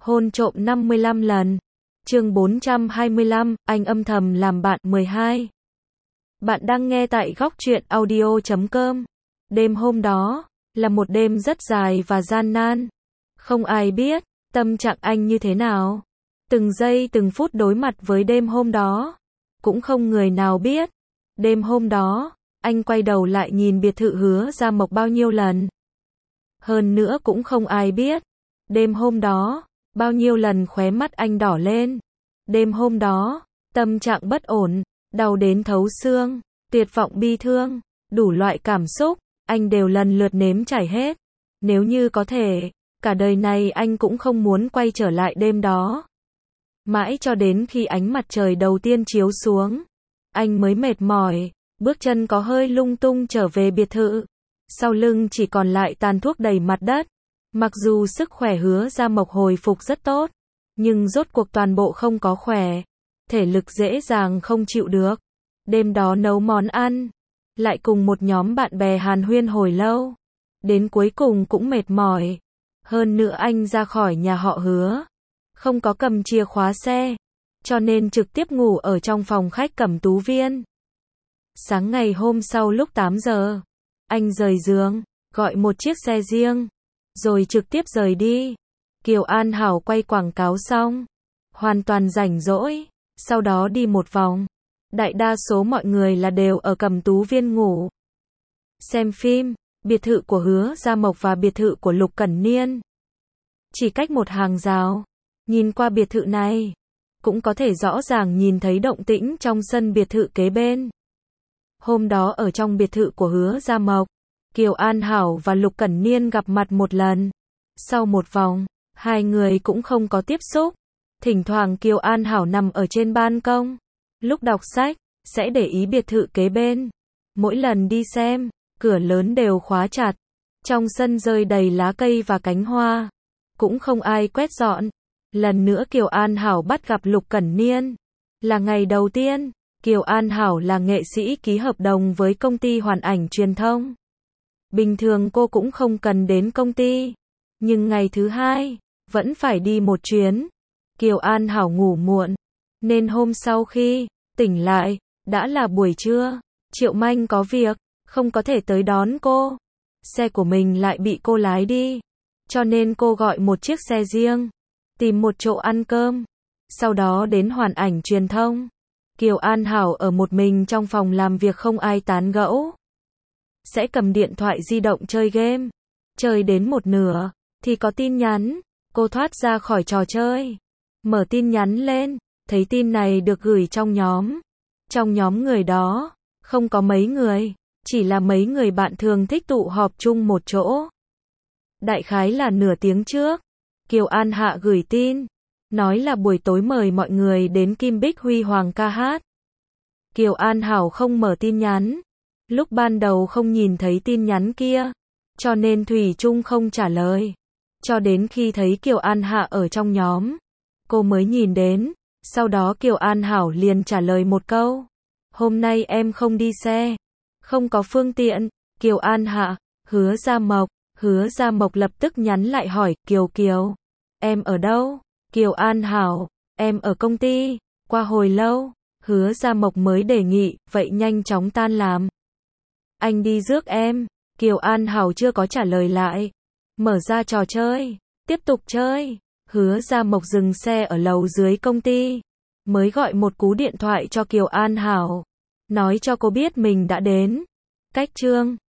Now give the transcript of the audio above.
Hôn trộm 55 lần. Chương 425, anh âm thầm làm bạn 12. Bạn đang nghe tại góc truyện audio.com. Đêm hôm đó là một đêm rất dài và gian nan. Không ai biết tâm trạng anh như thế nào. Từng giây từng phút đối mặt với đêm hôm đó, cũng không người nào biết. Đêm hôm đó, anh quay đầu lại nhìn biệt thự Hứa Gia Mộc bao nhiêu lần. Hơn nữa cũng không ai biết. Đêm hôm đó, bao nhiêu lần khóe mắt anh đỏ lên. Đêm hôm đó, tâm trạng bất ổn, đau đến thấu xương, tuyệt vọng bi thương, đủ loại cảm xúc, anh đều lần lượt nếm trải hết. Nếu như có thể, cả đời này anh cũng không muốn quay trở lại đêm đó. Mãi cho đến khi ánh mặt trời đầu tiên chiếu xuống, anh mới mệt mỏi, bước chân có hơi lung tung trở về biệt thự. Sau lưng chỉ còn lại tàn thuốc đầy mặt đất. Mặc dù sức khỏe Hứa Gia Mộc hồi phục rất tốt, nhưng rốt cuộc toàn bộ không có khỏe. Thể lực dễ dàng không chịu được. Đêm đó nấu món ăn, lại cùng một nhóm bạn bè hàn huyên hồi lâu. Đến cuối cùng cũng mệt mỏi. Hơn nữa anh ra khỏi nhà họ Hứa, không có cầm chìa khóa xe, cho nên trực tiếp ngủ ở trong phòng khách Cẩm Tú Viên. Sáng ngày hôm sau lúc 8 giờ, anh rời giường, gọi một chiếc xe riêng, rồi trực tiếp rời đi. Kiều An Hảo quay quảng cáo xong, hoàn toàn rảnh rỗi, sau đó đi một vòng. Đại đa số mọi người là đều ở Cẩm Tú Viên ngủ, xem phim. Biệt thự của Hứa Gia Mộc và biệt thự của Lục Cẩn Niên chỉ cách một hàng rào. Nhìn qua biệt thự này, cũng có thể rõ ràng nhìn thấy động tĩnh trong sân biệt thự kế bên. Hôm đó ở trong biệt thự của Hứa Gia Mộc, Kiều An Hảo và Lục Cẩn Niên gặp mặt một lần. Sau một vòng, hai người cũng không có tiếp xúc. Thỉnh thoảng Kiều An Hảo nằm ở trên ban công, lúc đọc sách, sẽ để ý biệt thự kế bên. Mỗi lần đi xem, cửa lớn đều khóa chặt. Trong sân rơi đầy lá cây và cánh hoa, cũng không ai quét dọn. Lần nữa Kiều An Hảo bắt gặp Lục Cẩn Niên. Là ngày đầu tiên, Kiều An Hảo là nghệ sĩ ký hợp đồng với công ty Hoàn Ảnh Truyền thông. Bình thường cô cũng không cần đến công ty, nhưng ngày thứ hai, vẫn phải đi một chuyến. Kiều An Hảo ngủ muộn, nên hôm sau khi tỉnh lại, đã là buổi trưa. Triệu Manh có việc, không có thể tới đón cô. Xe của mình lại bị cô lái đi, cho nên cô gọi một chiếc xe riêng, tìm một chỗ ăn cơm, sau đó đến Hoàn Ảnh Truyền thông. Kiều An Hảo ở một mình trong phòng làm việc không ai tán gẫu, sẽ cầm điện thoại di động chơi game. Chơi đến một nửa, thì có tin nhắn, cô thoát ra khỏi trò chơi, mở tin nhắn lên, thấy tin này được gửi trong nhóm. Trong nhóm người đó, không có mấy người, chỉ là mấy người bạn thường thích tụ họp chung một chỗ. Đại khái là nửa tiếng trước, Kiều An Hạ gửi tin, nói là buổi tối mời mọi người đến Kim Bích Huy Hoàng ca hát. Kiều An Hảo không mở tin nhắn, lúc ban đầu không nhìn thấy tin nhắn kia, cho nên thủy chung không trả lời. Cho đến khi thấy Kiều An Hạ ở trong nhóm, cô mới nhìn đến. Sau đó Kiều An Hảo liền trả lời một câu: hôm nay em không đi xe, không có phương tiện. Kiều An Hạ, Hứa Gia Mộc lập tức nhắn lại hỏi: Kiều Kiều, em ở đâu? Kiều An Hảo, em ở công ty. Qua hồi lâu, Hứa Gia Mộc mới đề nghị: vậy nhanh chóng tan làm, anh đi rước em. Kiều An Hảo chưa có trả lời lại, mở ra trò chơi, tiếp tục chơi. Hứa Gia Mộc dừng xe ở lầu dưới công ty, mới gọi một cú điện thoại cho Kiều An Hảo, nói cho cô biết mình đã đến. Cách chương